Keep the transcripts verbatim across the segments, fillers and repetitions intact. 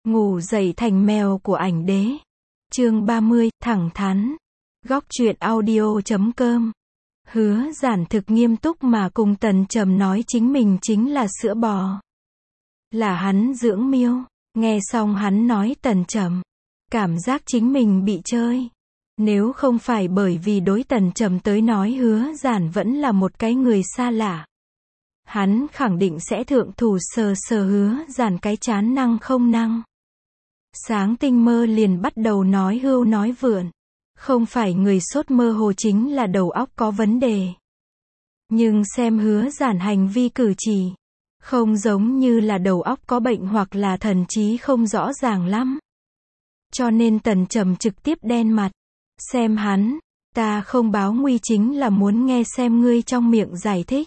Ngủ dậy thành mèo của ảnh đế. Chương ba mươi, thẳng thắn. Góc truyện audio chấm com. Hứa Giản thực nghiêm túc mà cùng Tần Trầm nói chính mình chính là sữa bò. Là hắn dưỡng miêu. Nghe xong hắn nói Tần Trầm. Cảm giác chính mình bị chơi. Nếu không phải bởi vì đối Tần Trầm tới nói Hứa Giản vẫn là một cái người xa lạ. Hắn khẳng định sẽ thượng thủ sờ sờ Hứa Giản cái chán năng không năng. Sáng tinh mơ liền bắt đầu nói hưu nói vượn. Không phải người sốt mơ hồ chính là đầu óc có vấn đề. Nhưng xem Hứa Giản hành vi cử chỉ. Không giống như là đầu óc có bệnh hoặc là thần trí không rõ ràng lắm. Cho nên Tần Trầm trực tiếp đen mặt. Xem hắn, ta không báo nguy chính là muốn nghe xem ngươi trong miệng giải thích.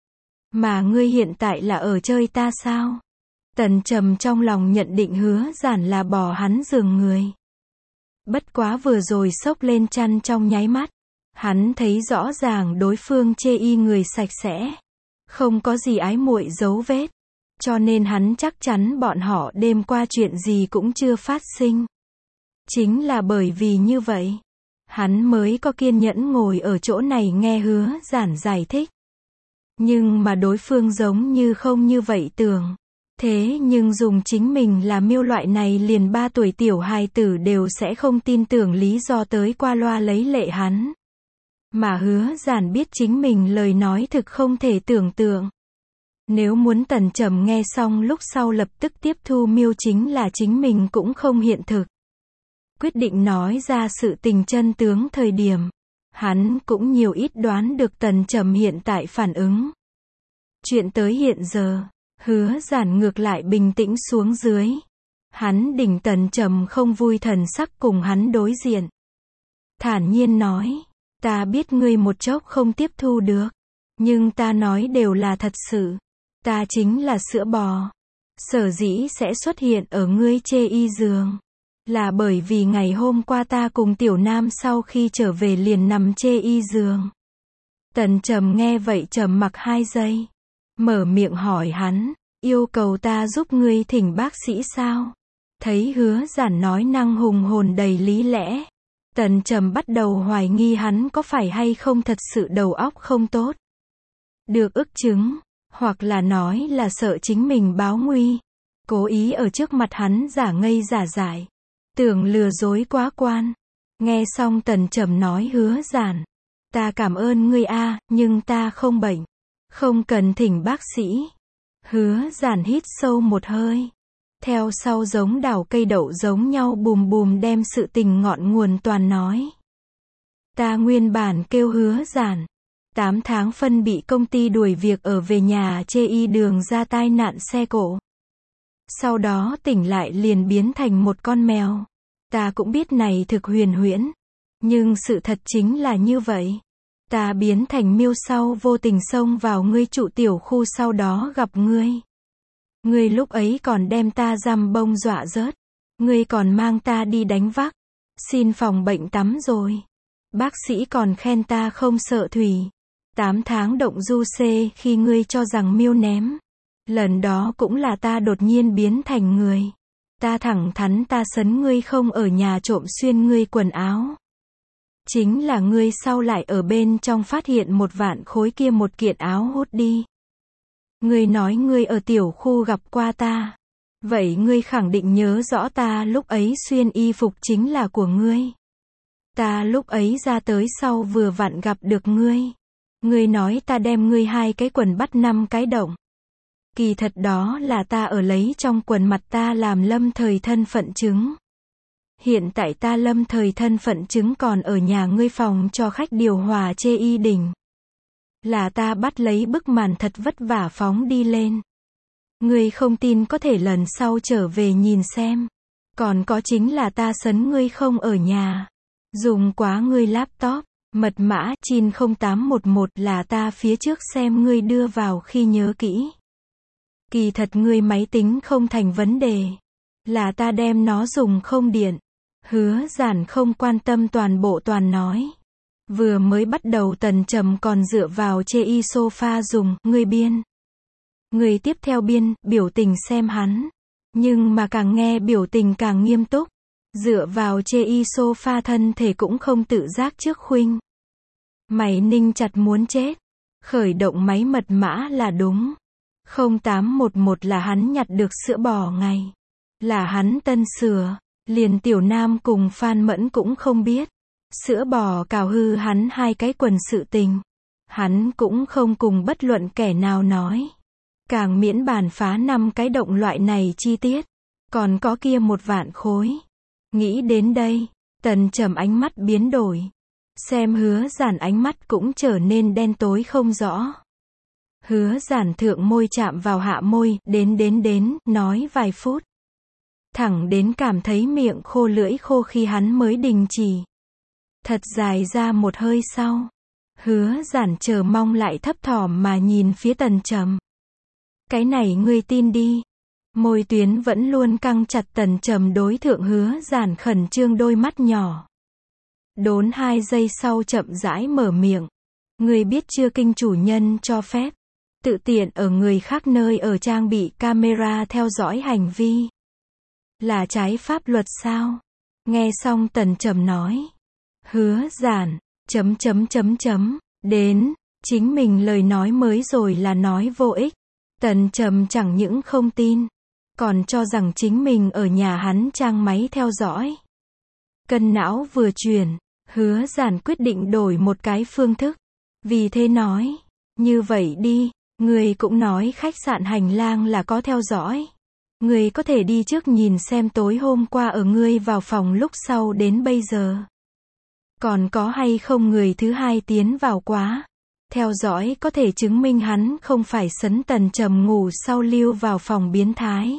Mà ngươi hiện tại là ở chơi ta sao? Tần Trầm trong lòng nhận định Hứa Giản là bỏ hắn giường người. Bất quá vừa rồi xốc lên chăn trong nháy mắt. Hắn thấy rõ ràng đối phương chê y người sạch sẽ. Không có gì ái muội dấu vết. Cho nên hắn chắc chắn bọn họ đêm qua chuyện gì cũng chưa phát sinh. Chính là bởi vì như vậy. Hắn mới có kiên nhẫn ngồi ở chỗ này nghe Hứa Giản giải thích. Nhưng mà đối phương giống như không như vậy tưởng. Thế nhưng dùng chính mình là miêu loại này liền ba tuổi tiểu hài tử đều sẽ không tin tưởng lý do tới qua loa lấy lệ hắn. Mà Hứa Giản biết chính mình lời nói thực không thể tưởng tượng. Nếu muốn Tần Trầm nghe xong lúc sau lập tức tiếp thu miêu chính là chính mình cũng không hiện thực. Quyết định nói ra sự tình chân tướng thời điểm. Hắn cũng nhiều ít đoán được Tần Trầm hiện tại phản ứng. Chuyện tới hiện giờ. Hứa Giản ngược lại bình tĩnh xuống dưới. Hắn đỉnh Tần Trầm không vui thần sắc cùng hắn đối diện. Thản nhiên nói, ta biết ngươi một chốc không tiếp thu được. Nhưng ta nói đều là thật sự. Ta chính là sữa bò. Sở dĩ sẽ xuất hiện ở ngươi chê y giường. Là bởi vì ngày hôm qua ta cùng Tiểu Nam sau khi trở về liền nằm chê y giường. Tần Trầm nghe vậy trầm mặc hai giây. Mở miệng hỏi hắn, yêu cầu ta giúp ngươi thỉnh bác sĩ sao? Thấy Hứa Giản nói năng hùng hồn đầy lý lẽ. Tần Trầm bắt đầu hoài nghi hắn có phải hay không thật sự đầu óc không tốt. Được ức chứng, hoặc là nói là sợ chính mình báo nguy. Cố ý ở trước mặt hắn giả ngây giả dại. Tưởng lừa dối quá quan. Nghe xong Tần Trầm nói Hứa Giản. Ta cảm ơn ngươi a, nhưng ta không bệnh. Không cần thỉnh bác sĩ. Hứa Giản hít sâu một hơi. Theo sau giống đào cây đậu giống nhau bùm bùm đem sự tình ngọn nguồn toàn nói. Ta nguyên bản kêu Hứa Giản. tám tháng phân bị công ty đuổi việc ở về nhà chê y đường ra tai nạn xe cộ. Sau đó tỉnh lại liền biến thành một con mèo. Ta cũng biết này thực huyền huyễn. Nhưng sự thật chính là như vậy. Ta biến thành miêu sau vô tình xông vào ngươi trụ tiểu khu sau đó gặp ngươi. Ngươi lúc ấy còn đem ta giam bông dọa rớt. Ngươi còn mang ta đi đánh vác. Xin phòng bệnh tắm rồi. Bác sĩ còn khen ta không sợ thủy. tám tháng động du xê khi ngươi cho rằng miêu ném. Lần đó cũng là ta đột nhiên biến thành người. Ta thẳng thắn ta sấn ngươi không ở nhà trộm xuyên ngươi quần áo. Chính là ngươi sau lại ở bên trong phát hiện một vạn khối kia một kiện áo hút đi. Ngươi nói ngươi ở tiểu khu gặp qua ta. Vậy ngươi khẳng định nhớ rõ ta lúc ấy xuyên y phục chính là của ngươi. Ta lúc ấy ra tới sau vừa vặn gặp được ngươi. Ngươi nói ta đem ngươi hai cái quần bắt năm cái động. Kỳ thật đó là ta ở lấy trong quần mặt ta làm lâm thời thân phận chứng. Hiện tại ta lâm thời thân phận chứng còn ở nhà ngươi phòng cho khách điều hòa chê y đỉnh. Là ta bắt lấy bức màn thật vất vả phóng đi lên. Ngươi không tin có thể lần sau trở về nhìn xem. Còn có chính là ta sấn ngươi không ở nhà. Dùng quá ngươi laptop, mật mã chín không tám một một là ta phía trước xem ngươi đưa vào khi nhớ kỹ. Kỳ thật ngươi máy tính không thành vấn đề. Là ta đem nó dùng không điện. Hứa Giản không quan tâm toàn bộ toàn nói. Vừa mới bắt đầu Tần Trầm còn dựa vào chê y sofa dùng, ngươi biên. Người tiếp theo biên, biểu tình xem hắn. Nhưng mà càng nghe biểu tình càng nghiêm túc. Dựa vào chê y sofa thân thể cũng không tự giác trước khuynh. Mày ninh chặt muốn chết. Khởi động máy mật mã là đúng. không tám một một là hắn nhặt được sữa bò ngày. Là hắn tân sửa. Liền Tiểu Nam cùng Phan Mẫn cũng không biết. Sữa bò cào hư hắn hai cái quần sự tình. Hắn cũng không cùng bất luận kẻ nào nói. Càng miễn bàn phá năm cái động loại này chi tiết. Còn có kia một vạn khối. Nghĩ đến đây, Tần Trầm ánh mắt biến đổi. Xem Hứa Giản ánh mắt cũng trở nên đen tối không rõ. Hứa Giản thượng môi chạm vào hạ môi, đến đến đến, nói vài phút. Thẳng đến cảm thấy miệng khô lưỡi khô khi hắn mới đình chỉ. Thật dài ra một hơi sau. Hứa Giản chờ mong lại thấp thỏm mà nhìn phía Tần Trầm. Cái này ngươi tin đi. Môi tuyến vẫn luôn căng chặt. Tần Trầm đối thượng Hứa Giản khẩn trương đôi mắt nhỏ. Đốn hai giây sau chậm rãi mở miệng. Ngươi biết chưa, kinh chủ nhân cho phép tự tiện ở người khác nơi ở trang bị camera theo dõi hành vi. Là trái pháp luật sao? Nghe xong Tần Trầm nói. Hứa Giản, chấm chấm chấm chấm, đến, chính mình lời nói mới rồi là nói vô ích. Tần Trầm chẳng những không tin, còn cho rằng chính mình ở nhà hắn trang máy theo dõi. Cân não vừa chuyển, Hứa Giản quyết định đổi một cái phương thức. Vì thế nói, như vậy đi, người cũng nói khách sạn hành lang là có theo dõi. Người có thể đi trước nhìn xem tối hôm qua ở ngươi vào phòng lúc sau đến bây giờ. Còn có hay không người thứ hai tiến vào quá. Theo dõi có thể chứng minh hắn không phải sấn Tần Trầm ngủ sau lưu vào phòng biến thái.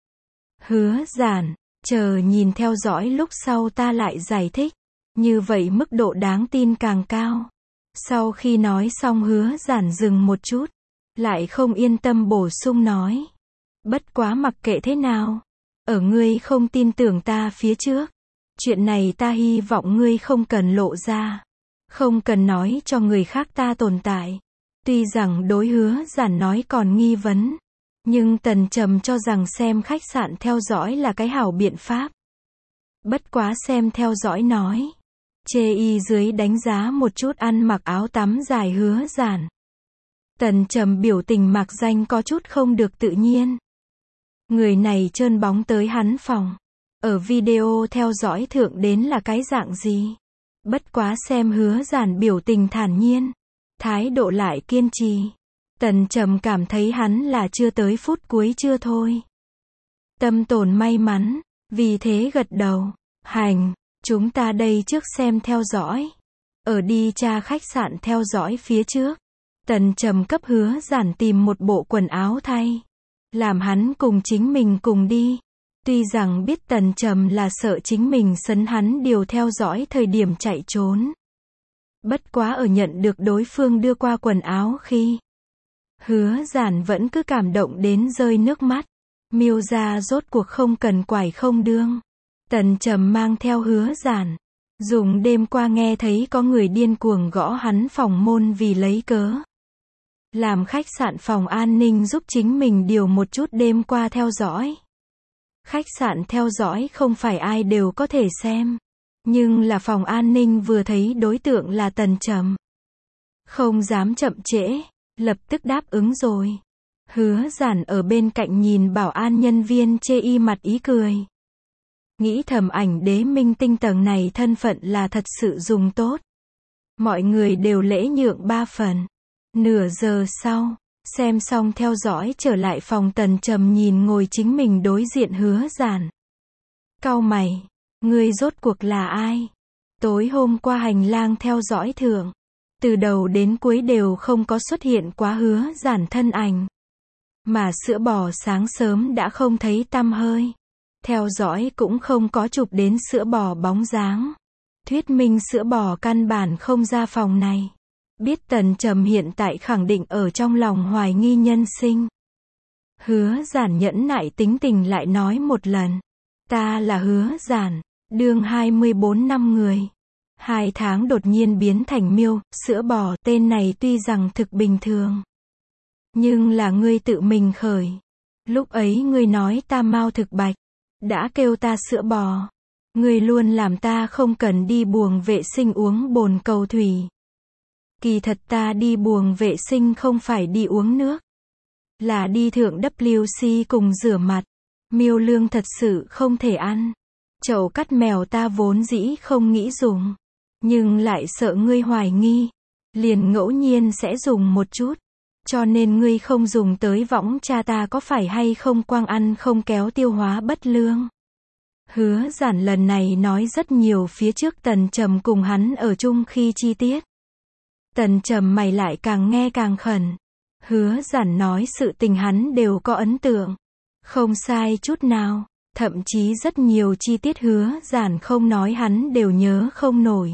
Hứa Giản, chờ nhìn theo dõi lúc sau ta lại giải thích. Như vậy mức độ đáng tin càng cao. Sau khi nói xong Hứa Giản dừng một chút. Lại không yên tâm bổ sung nói. Bất quá mặc kệ thế nào. Ở ngươi không tin tưởng ta phía trước. Chuyện này ta hy vọng ngươi không cần lộ ra. Không cần nói cho người khác ta tồn tại. Tuy rằng đối Hứa Giản nói còn nghi vấn. Nhưng Tần Trầm cho rằng xem khách sạn theo dõi là cái hảo biện pháp. Bất quá xem theo dõi nói. Chê y dưới đánh giá một chút ăn mặc áo tắm dài Hứa Giản. Tần Trầm biểu tình mạc danh có chút không được tự nhiên. Người này trơn bóng tới hắn phòng. Ở video theo dõi thượng đến là cái dạng gì? Bất quá xem Hứa Giản biểu tình thản nhiên. Thái độ lại kiên trì. Tần Trầm cảm thấy hắn là chưa tới phút cuối chưa thôi. Tâm tồn may mắn. Vì thế gật đầu. Hành, chúng ta đây trước xem theo dõi. Ở đi tra khách sạn theo dõi phía trước. Tần Trầm cấp Hứa Giản tìm một bộ quần áo thay. Làm hắn cùng chính mình cùng đi. Tuy rằng biết Tần Trầm là sợ chính mình sấn hắn điều theo dõi thời điểm chạy trốn. Bất quá ở nhận được đối phương đưa qua quần áo khi. Hứa Giản vẫn cứ cảm động đến rơi nước mắt. Miêu ra rốt cuộc không cần quải không đương. Tần Trầm mang theo Hứa Giản. Dùng đêm qua nghe thấy có người điên cuồng gõ hắn phòng môn vì lấy cớ. Làm khách sạn phòng an ninh giúp chính mình điều một chút đêm qua theo dõi. Khách sạn theo dõi không phải ai đều có thể xem. Nhưng là phòng an ninh vừa thấy đối tượng là Tần Trầm. Không dám chậm trễ, lập tức đáp ứng rồi. Hứa Giản ở bên cạnh nhìn bảo an nhân viên chê y mặt ý cười. Nghĩ thầm ảnh đế minh tinh tầng này thân phận là thật sự dùng tốt. Mọi người đều lễ nhượng ba phần. Nửa giờ sau, xem xong theo dõi trở lại phòng. Tần Trầm nhìn ngồi chính mình đối diện Hứa Giản. Cau mày, ngươi rốt cuộc là ai? Tối hôm qua hành lang theo dõi thượng, từ đầu đến cuối đều không có xuất hiện quá Hứa Giản thân ảnh. Mà sữa bò sáng sớm đã không thấy tăm hơi. Theo dõi cũng không có chụp đến sữa bò bóng dáng. Thuyết minh sữa bò căn bản không ra phòng này. Biết Tần Trầm hiện tại khẳng định ở trong lòng hoài nghi nhân sinh. Hứa Giản nhẫn nại tính tình lại nói một lần. Ta là Hứa Giản, đương hai mươi bốn năm người. Hai tháng đột nhiên biến thành miêu, sữa bò, tên này tuy rằng thực bình thường. Nhưng là ngươi tự mình khởi. Lúc ấy ngươi nói ta mau thực bạch, đã kêu ta sữa bò. Ngươi luôn làm ta không cần đi buồng vệ sinh uống bồn cầu thủy. Kỳ thật ta đi buồng vệ sinh không phải đi uống nước, là đi thượng W C cùng rửa mặt. Miêu lương thật sự không thể ăn. Chậu cắt mèo ta vốn dĩ không nghĩ dùng, nhưng lại sợ ngươi hoài nghi, liền ngẫu nhiên sẽ dùng một chút. Cho nên ngươi không dùng tới võng cha ta có phải hay không quang ăn không kéo tiêu hóa bất lương. Hứa Giản lần này nói rất nhiều phía trước Tần Trầm cùng hắn ở chung khi chi tiết. Tần Trầm mày lại càng nghe càng khẩn. Hứa Giản nói sự tình hắn đều có ấn tượng. Không sai chút nào. Thậm chí rất nhiều chi tiết Hứa Giản không nói hắn đều nhớ không nổi.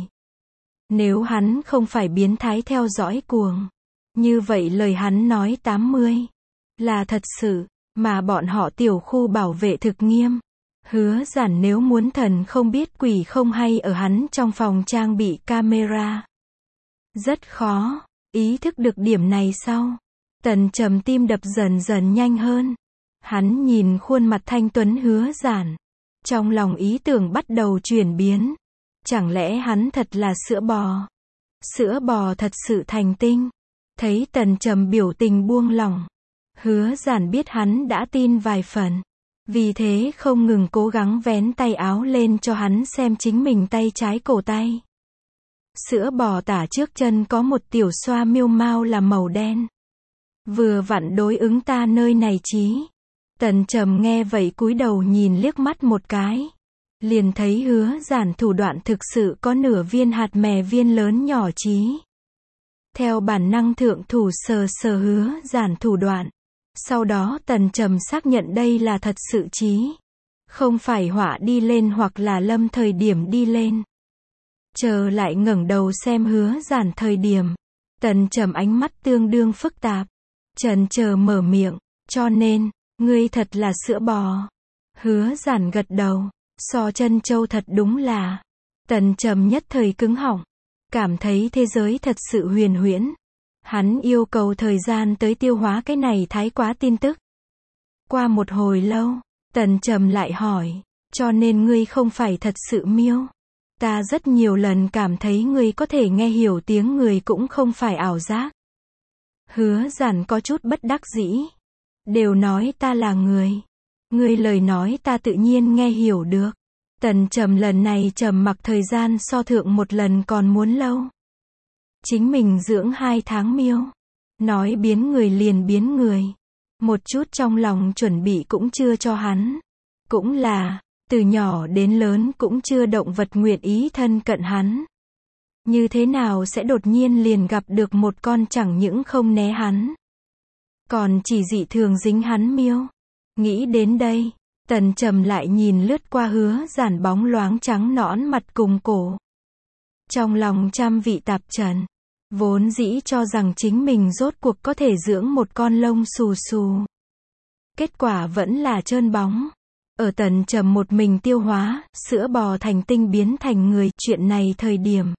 Nếu hắn không phải biến thái theo dõi cuồng, như vậy lời hắn nói tám mươi là thật sự, mà bọn họ tiểu khu bảo vệ thực nghiêm. Hứa Giản nếu muốn thần không biết quỷ không hay ở hắn trong phòng trang bị camera. Rất khó, ý thức được điểm này sau. Tần Trầm tim đập dần dần nhanh hơn. Hắn nhìn khuôn mặt thanh tuấn Hứa Giản. Trong lòng ý tưởng bắt đầu chuyển biến. Chẳng lẽ hắn thật là sữa bò? Sữa bò thật sự thành tinh. Thấy Tần Trầm biểu tình buông lỏng. Hứa Giản biết hắn đã tin vài phần. Vì thế không ngừng cố gắng vén tay áo lên cho hắn xem chính mình tay trái cổ tay. Sữa bò tả trước chân có một tiểu xoa miêu mao là màu đen. Vừa vặn đối ứng ta nơi này chí. Tần Trầm nghe vậy cúi đầu nhìn liếc mắt một cái. Liền thấy Hứa Giản thủ đoạn thực sự có nửa viên hạt mè viên lớn nhỏ chí. Theo bản năng thượng thủ sờ sờ Hứa Giản thủ đoạn. Sau đó Tần Trầm xác nhận đây là thật sự chí. Không phải họa đi lên hoặc là lâm thời điểm đi lên. Chờ lại ngẩng đầu xem Hứa Giản thời điểm. Tần Trầm ánh mắt tương đương phức tạp. Chần chờ mở miệng. Cho nên, ngươi thật là sữa bò. Hứa Giản gật đầu. So chân châu thật đúng là. Tần Trầm nhất thời cứng họng. Cảm thấy thế giới thật sự huyền huyễn. Hắn yêu cầu thời gian tới tiêu hóa cái này thái quá tin tức. Qua một hồi lâu, Tần Trầm lại hỏi. Cho nên ngươi không phải thật sự miêu. Ta rất nhiều lần cảm thấy ngươi có thể nghe hiểu tiếng người cũng không phải ảo giác. Hứa Giản có chút bất đắc dĩ. Đều nói ta là người. Ngươi lời nói ta tự nhiên nghe hiểu được. Tần Trầm lần này trầm mặc thời gian so thượng một lần còn muốn lâu. Chính mình dưỡng hai tháng miêu. Nói biến người liền biến người. Một chút trong lòng chuẩn bị cũng chưa cho hắn. Cũng là, từ nhỏ đến lớn cũng chưa động vật nguyện ý thân cận hắn. Như thế nào sẽ đột nhiên liền gặp được một con chẳng những không né hắn, còn chỉ dị thường dính hắn miêu. Nghĩ đến đây, Tần Trầm lại nhìn lướt qua Hứa Giản bóng loáng trắng nõn mặt cùng cổ. Trong lòng trăm vị tạp trần. Vốn dĩ cho rằng chính mình rốt cuộc có thể dưỡng một con lông xù xù. Kết quả vẫn là trơn bóng. Ở Tần Trầm một mình tiêu hóa, sữa bò thành tinh biến thành người, chuyện này thời điểm.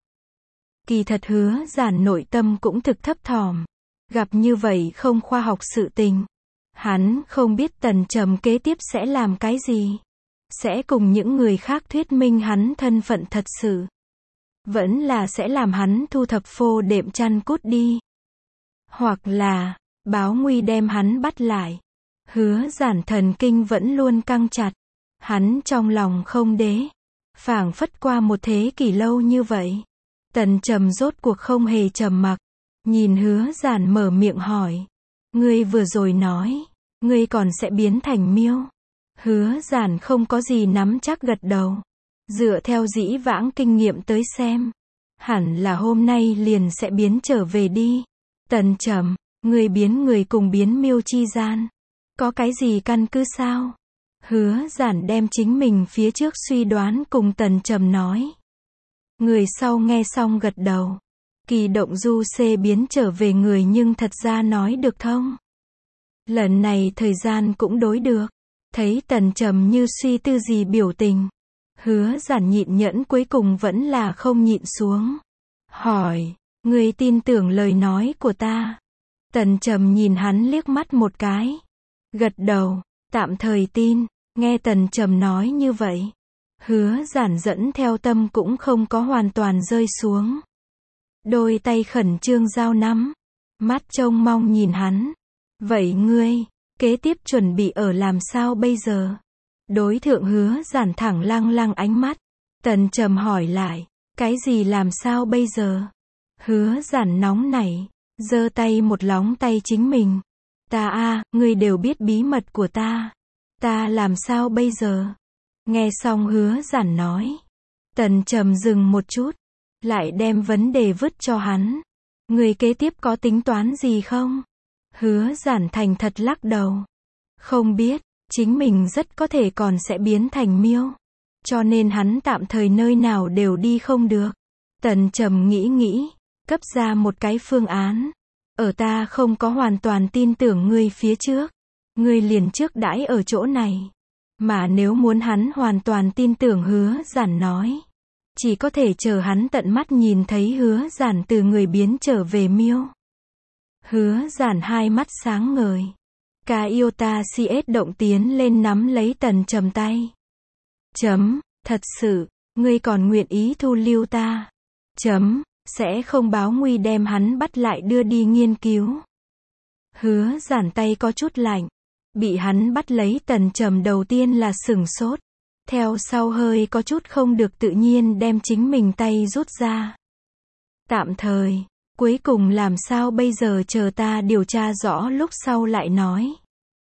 Kỳ thật Hứa Giản nội tâm cũng thực thấp thỏm. Gặp như vậy không khoa học sự tình. Hắn không biết Tần Trầm kế tiếp sẽ làm cái gì. Sẽ cùng những người khác thuyết minh hắn thân phận thật sự. Vẫn là sẽ làm hắn thu thập phô đệm chăn cút đi. Hoặc là, báo nguy đem hắn bắt lại. Hứa Giản thần kinh vẫn luôn căng chặt. Hắn trong lòng không đế. Phảng phất qua một thế kỷ lâu như vậy. Tần Trầm rốt cuộc không hề trầm mặc. Nhìn Hứa Giản mở miệng hỏi. Ngươi vừa rồi nói, ngươi còn sẽ biến thành miêu. Hứa Giản không có gì nắm chắc gật đầu. Dựa theo dĩ vãng kinh nghiệm tới xem. Hẳn là hôm nay liền sẽ biến trở về đi. Tần Trầm, ngươi biến người cùng biến miêu chi gian. Có cái gì căn cứ sao? Hứa Giản đem chính mình phía trước suy đoán cùng Tần Trầm nói. Người sau nghe xong gật đầu. Kỳ động du xê biến trở về người nhưng thật ra nói được thông. Lần này thời gian cũng đối được. Thấy Tần Trầm như suy tư gì biểu tình. Hứa Giản nhịn nhẫn cuối cùng vẫn là không nhịn xuống. Hỏi, ngươi tin tưởng lời nói của ta? Tần Trầm nhìn hắn liếc mắt một cái. Gật đầu, tạm thời tin, nghe Tần Trầm nói như vậy. Hứa Giản dẫn theo tâm cũng không có hoàn toàn rơi xuống. Đôi tay khẩn trương giao nắm, mắt trông mong nhìn hắn. Vậy ngươi, kế tiếp chuẩn bị ở làm sao bây giờ? Đối thượng Hứa Giản thẳng lăng lăng ánh mắt. Tần Trầm hỏi lại, cái gì làm sao bây giờ? Hứa Giản nóng nảy, giơ tay một lóng tay chính mình. Ta a, ngươi đều biết bí mật của ta. Ta làm sao bây giờ? Nghe xong Hứa Giản nói. Tần Trầm dừng một chút, lại đem vấn đề vứt cho hắn. Ngươi kế tiếp có tính toán gì không? Hứa Giản thành thật lắc đầu. Không biết, chính mình rất có thể còn sẽ biến thành miêu. Cho nên hắn tạm thời nơi nào đều đi không được. Tần Trầm nghĩ nghĩ, cấp ra một cái phương án. Ở ta không có hoàn toàn tin tưởng ngươi phía trước. Ngươi liền trước đãi ở chỗ này. Mà nếu muốn hắn hoàn toàn tin tưởng Hứa Giản nói. Chỉ có thể chờ hắn tận mắt nhìn thấy Hứa Giản từ người biến trở về miêu. Hứa Giản hai mắt sáng ngời. Ca yêu ta xê ét động tiến lên nắm lấy Tần Trầm tay. Chấm, thật sự, ngươi còn nguyện ý thu lưu ta. Chấm, sẽ không báo nguy đem hắn bắt lại đưa đi nghiên cứu. Hứa Giản tay có chút lạnh. Bị hắn bắt lấy Tần Trầm đầu tiên là sửng sốt. Theo sau hơi có chút không được tự nhiên đem chính mình tay rút ra. Tạm thời, cuối cùng làm sao bây giờ chờ ta điều tra rõ lúc sau lại nói.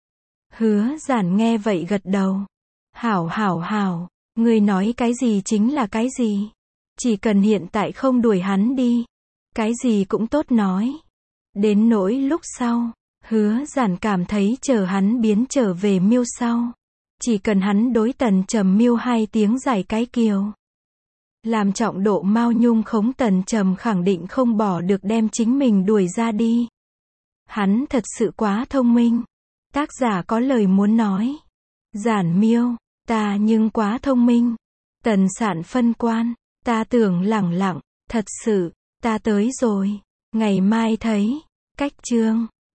Hứa Giản nghe vậy gật đầu. Hảo hảo hảo, ngươi nói cái gì chính là cái gì. Chỉ cần hiện tại không đuổi hắn đi. Cái gì cũng tốt nói. Đến nỗi lúc sau, Hứa Giản cảm thấy chờ hắn biến trở về miêu sau. Chỉ cần hắn đối Tần Trầm miêu hai tiếng giải cái kiều. Làm trọng độ Mao Nhung khống Tần Trầm khẳng định không bỏ được đem chính mình đuổi ra đi. Hắn thật sự quá thông minh. Tác giả có lời muốn nói. Giản miêu, ta nhưng quá thông minh. Tần Sạn phân quan, ta tưởng lẳng lặng, thật sự, ta tới rồi. Ngày mai thấy. Cách chương